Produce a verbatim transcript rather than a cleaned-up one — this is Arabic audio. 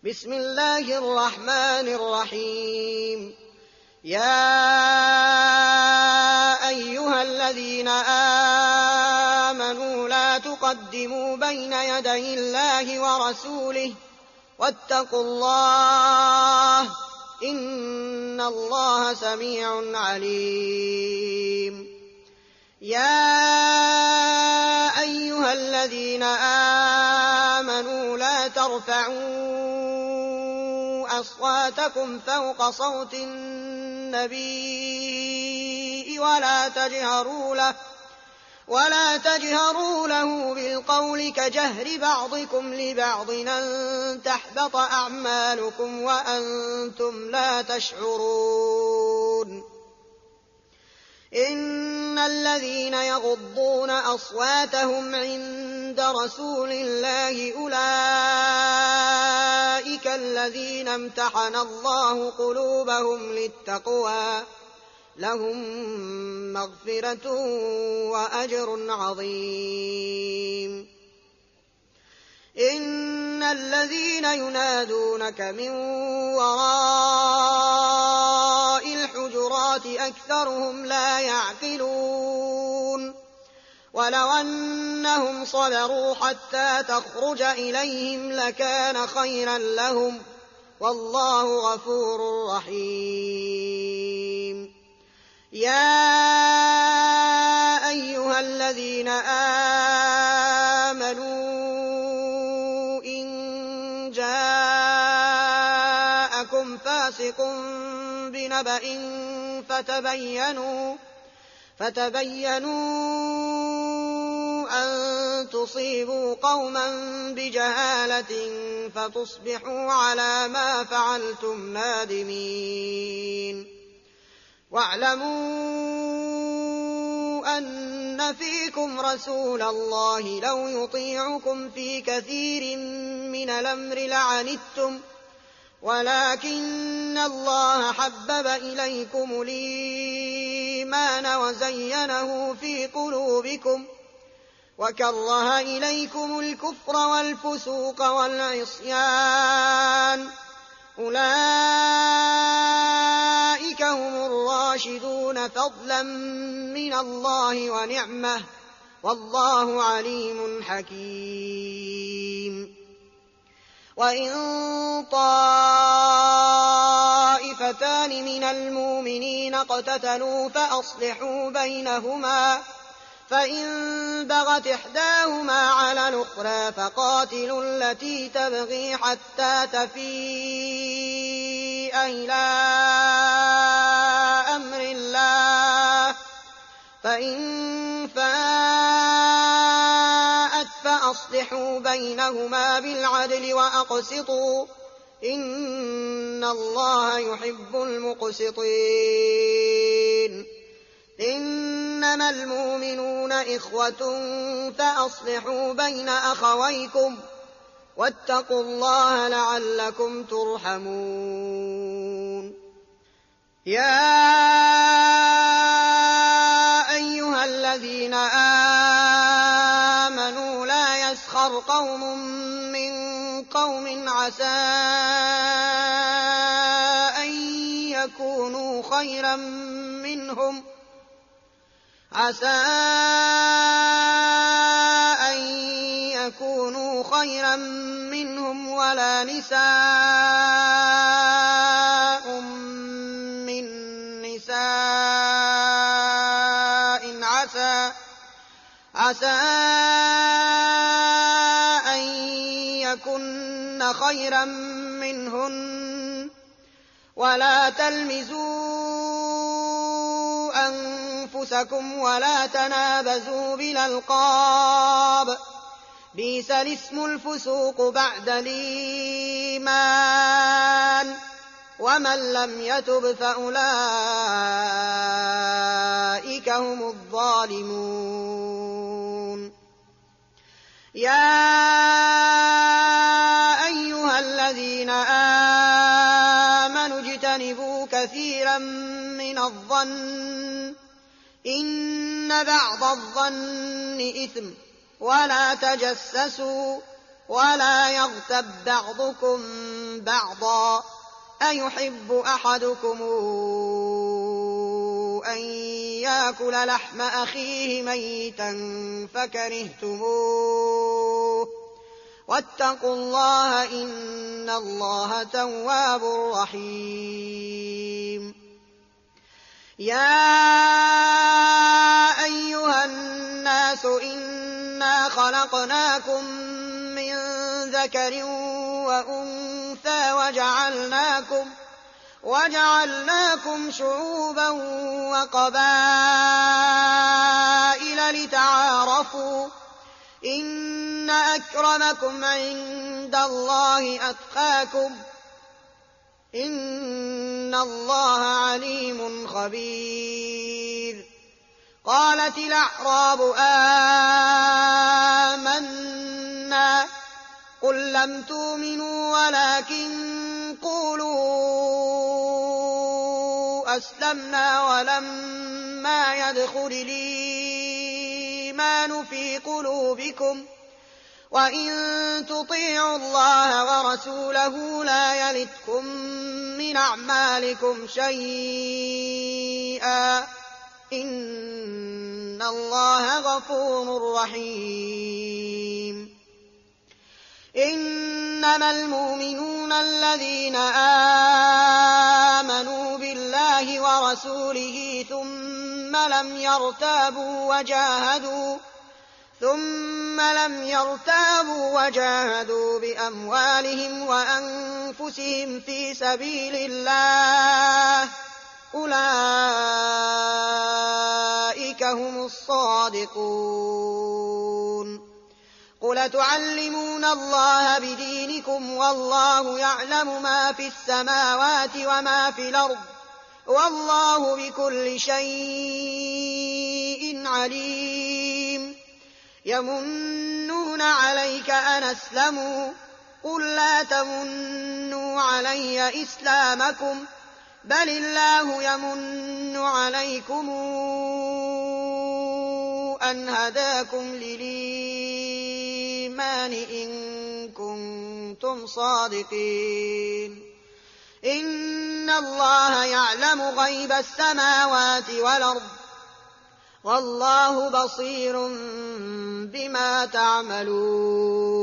بسم الله الرحمن الرحيم. يا أيها الذين آمنوا لا تقدموا بين يدي الله ورسوله واتقوا الله إن الله سميع عليم. يا أيها الذين آمنوا لا ترفعوا أصواتكم فوق صوت النبي ولا تجهروا له ولا تجهروا له بالقول كجهر بعضكم لبعض أن تحبط أعمالكم وأنتم لا تشعرون. إن الذين يغضون أصواتهم عند رسول الله أولئك الذين امتحن الله قلوبهم للتقوى لهم مغفرة وأجر عظيم. إن الذين ينادونك من وراء الحجرات أكثرهم لا يعقلون. ولو أنهم صبروا حتى تخرج إليهم لكان خيرا لهم والله غفور رحيم. يا أيها الذين آمنوا إن جاءكم فاسق بنبأ فتبينوا فتبينوا أن تصيبوا قوما بجهالة فتصبحوا على ما فعلتم نادمين. واعلموا أن فيكم رسول الله لو يطيعكم في كثير من الأمر لعنتم ولكن الله حبب إليكم الإيمان وزينه في قلوبكم وكره إليكم الكفر والفسوق والعصيان أولئك هم الراشدون فضلا من الله ونعمة والله عليم حكيم. وإن طائفتان من المؤمنين اقتتلوا فأصلحوا بينهما فإن بغت إحداهما على الأخرى فقاتلوا التي تبغي حتى تفيء إلى أمر الله فإن فاءت فأصلحوا بينهما بالعدل وأقسطوا إن الله يحب المقسطين. إنما المؤمنون إخوة فأصلحوا بين أخويكم واتقوا الله لعلكم ترحمون. يا أيها الذين آمنوا لا يسخر قوم من قوم عسى أن يكونوا خيرا منهم عسى أن يكونوا خيرا منهم ولا نساء من نساء عسى عسى أن يكن خيرا منهن ولا تلمزوا أنفسكم ولا تنابزوا بالألقاب بئس الاسم الفسوق بعد الإيمان ومن لم يتب فأولئك هم الظالمون. يا أيها الذين آمنوا اجتنبوا كثيرا من الظن إن بعض الظن إثم ولا تجسسوا ولا يغتب بعضكم بعضا أيحب أحدكم أن يأكل لحم أخيه ميتا فكرهتموه واتقوا الله إن الله تواب رحيم يا أيها الناس إنا خلقناكم من ذكر وأنثى وجعلناكم وجعلناكم شعوبا وقبائل لتعارفوا إن أكرمكم عند الله أتقاكم إن الله عليم خبير قالت الأعراب آمنا قل لم تؤمنوا ولكن قولوا أسلمنا ولما يدخل الإيمان في قلوبكم وإن تطيعوا الله ورسوله لا يلتكم من أعمالكم شيئا إن الله غفور رحيم إنما المؤمنون الذين آمنوا بالله ورسوله ثم لم يرتابوا وجاهدوا ثم لم يرتابوا وجاهدوا بأموالهم وأنفسهم في سبيل الله أولئك هم الصادقون قل تعلمون الله بدينكم والله يعلم ما في السماوات وما في الأرض والله بكل شيء عليم يمنون عليك أن أسلموا قل لا تمنوا علي إسلامكم بل الله يمن عليكم أن هداكم للإيمان إن كنتم صادقين إن الله يعلم غيب السماوات والأرض والله بصير بما تعملون